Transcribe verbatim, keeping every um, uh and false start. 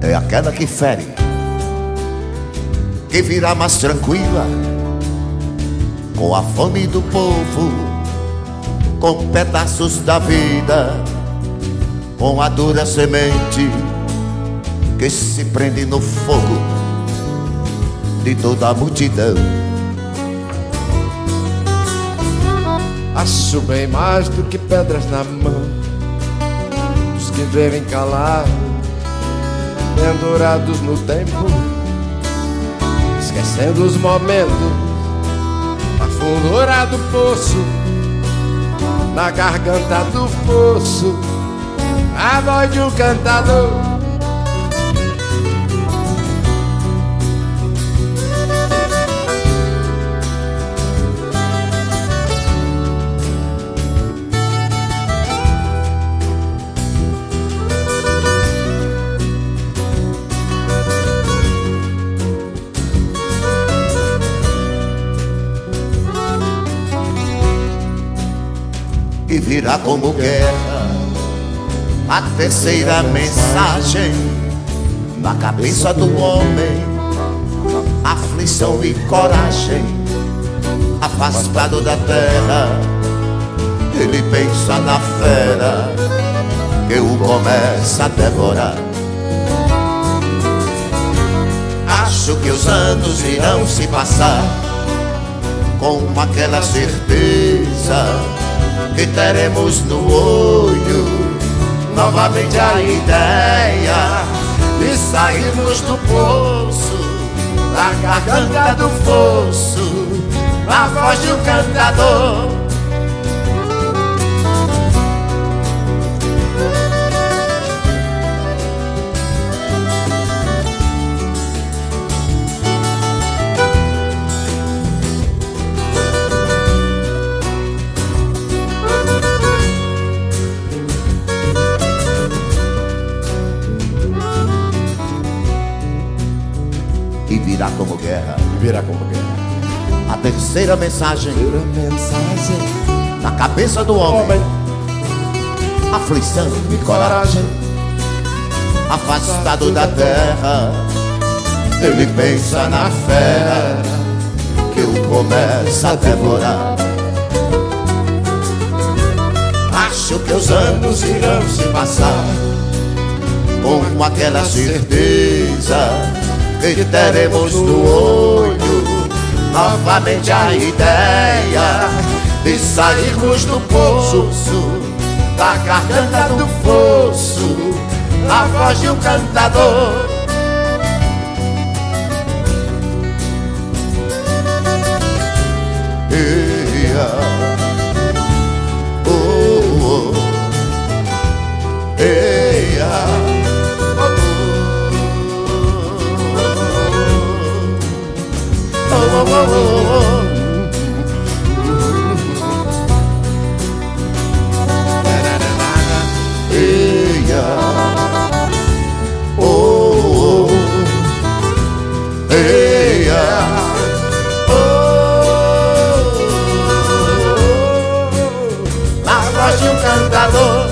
é aquela que fere, que virá mais tranquila, com a fome do povo, com pedaços da vida, com a dura semente que se prende no fogo de toda a multidão. Acho bem mais do que pedras na mão, os que vivem calados, pendurados no tempo, esquecendo os momentos, na fundura do poço, na garganta do poço, a voz de um cantador. E virá como guerra a terceira mensagem na cabeça do homem, aflição e coragem. Afastado da terra, ele pensa na fera que o começa a devorar. Acho que os anos irão se passar com aquela certeza que teremos no olho novamente a ideia de sairmos do poço, da garganta do fosso, na voz de um cantador. E virá como guerra, E virá como guerra a terceira mensagem, terceira mensagem na cabeça do homem, homem, aflição e coragem. Afastado da terra, ele pensa na fera que o começa a devorar. Acho que os anos irão se passar com aquela certeza que teremos no olho novamente a ideia de sairmos do poço, da garganta do fosso, a voz de um cantador. Eia, oh, oh, eia. Oh, oh, oh, oh. Eia, oh, oh, eia, oh, na voz de um cantador.